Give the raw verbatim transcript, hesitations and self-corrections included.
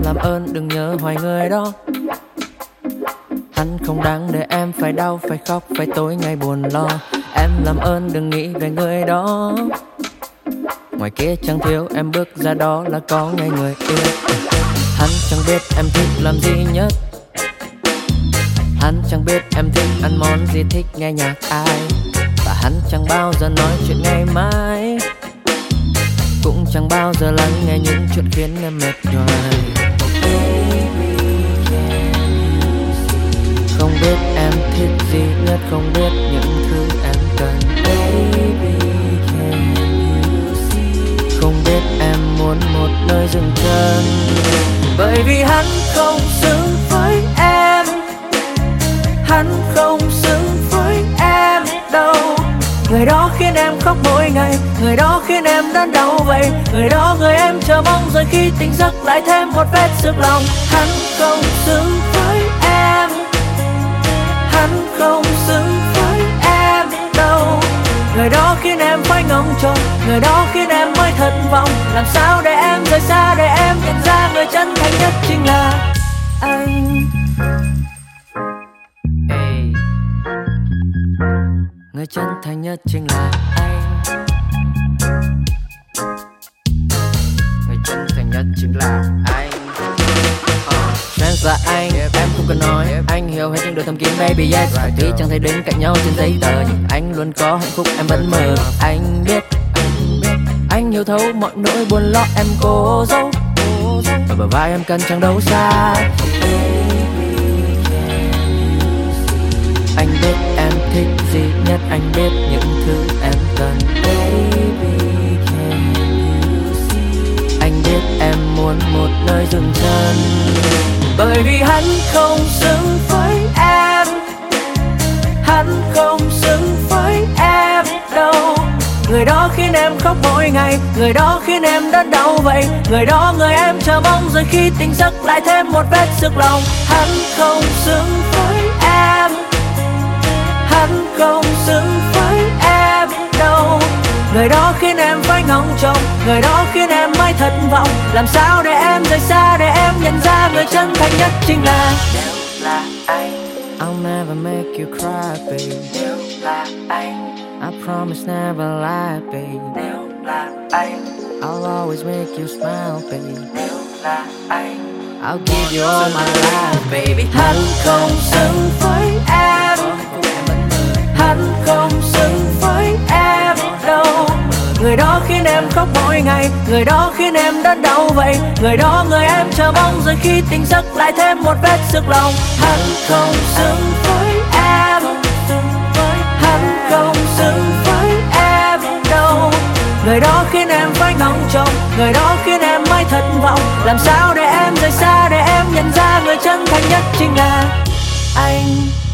làm ơn đừng nhớ hoài người đó. Hắn không đáng để em phải đau, phải khóc, phải tối ngày buồn lo. Em làm ơn đừng nghĩ về người đó. Ngoài kia chẳng thiếu em bước ra đó là có ngay người yêu. Hắn chẳng biết em thích làm gì nhất. Hắn chẳng biết em thích ăn món gì, thích nghe nhạc ai. Và hắn chẳng bao giờ nói chuyện ngày mai, cũng chẳng bao giờ lắng nghe những chuyện khiến em mệt nhoài. Không biết em thích gì nhất, không biết những thứ em cần. Không biết em muốn một nơi dừng chân. Bởi vì hắn không xứng với em, hắn không xứng với em đâu. Người đó khiến em khóc mỗi ngày, người đó khiến em đớn đau vậy. Người đó người em chờ mong rồi khi tỉnh giấc lại thêm một vết xước lòng. Hắn không xứng với em, hắn không xứng với em đâu. Người đó khiến em phải ngóng trông, người đó khiến em mới thất vọng. Làm sao để em rời xa, để em nhận ra người chân thành nhất chính là anh. Hey. Người chân thành nhất chính là anh. Người chân thành nhất chính là anh. Chance là anh, em không cần nói. Anh hiểu hết những điều thầm kín baby yes. Phải tí chẳng thể đứng cạnh nhau trên giấy tờ, nhưng anh luôn có hạnh phúc em vẫn mơ. Anh biết, anh hiểu thấu mọi nỗi buồn lo em cố giấu. Ở bờ vai em cần chẳng đâu xa. Anh biết em thích gì nhất, anh biết những thứ em cần. Anh biết em muốn một nơi dừng chân. Bởi vì hắn không xứng với em, hắn không xứng với em đâu. Người đó khiến em khóc mỗi ngày, người đó khiến em đớn đau vậy. Người đó người em chờ mong rồi khi tỉnh giấc lại thêm một vết xước lòng. Hắn không xứng với em, hắn không xứng với em đâu. Người đó khiến em phải ngóng trông, người đó khiến em mới thất vọng. Làm sao để em rời xa, để em nhận ra người chân thành nhất chính là nếu là anh. I'll never make you cry baby. Nếu là anh. I promise never lie baby. Nếu là anh. I'll always make you smile baby. Nếu là anh. I'll give you all my life baby. Hắn không xứng với em, hắn không xứng với em đâu. Người đó khiến em khóc mỗi ngày, người đó khiến em đớn đau vậy. Người đó người em chờ mong rồi khi tỉnh giấc lại thêm một vết xước lòng. Hắn không xứng với em, hắn không xứng với em đâu. Người đó khiến em phải ngóng trông, người đó khiến em mới thất vọng. Làm sao để em rời xa, để em nhận ra người chân thành nhất chính là anh.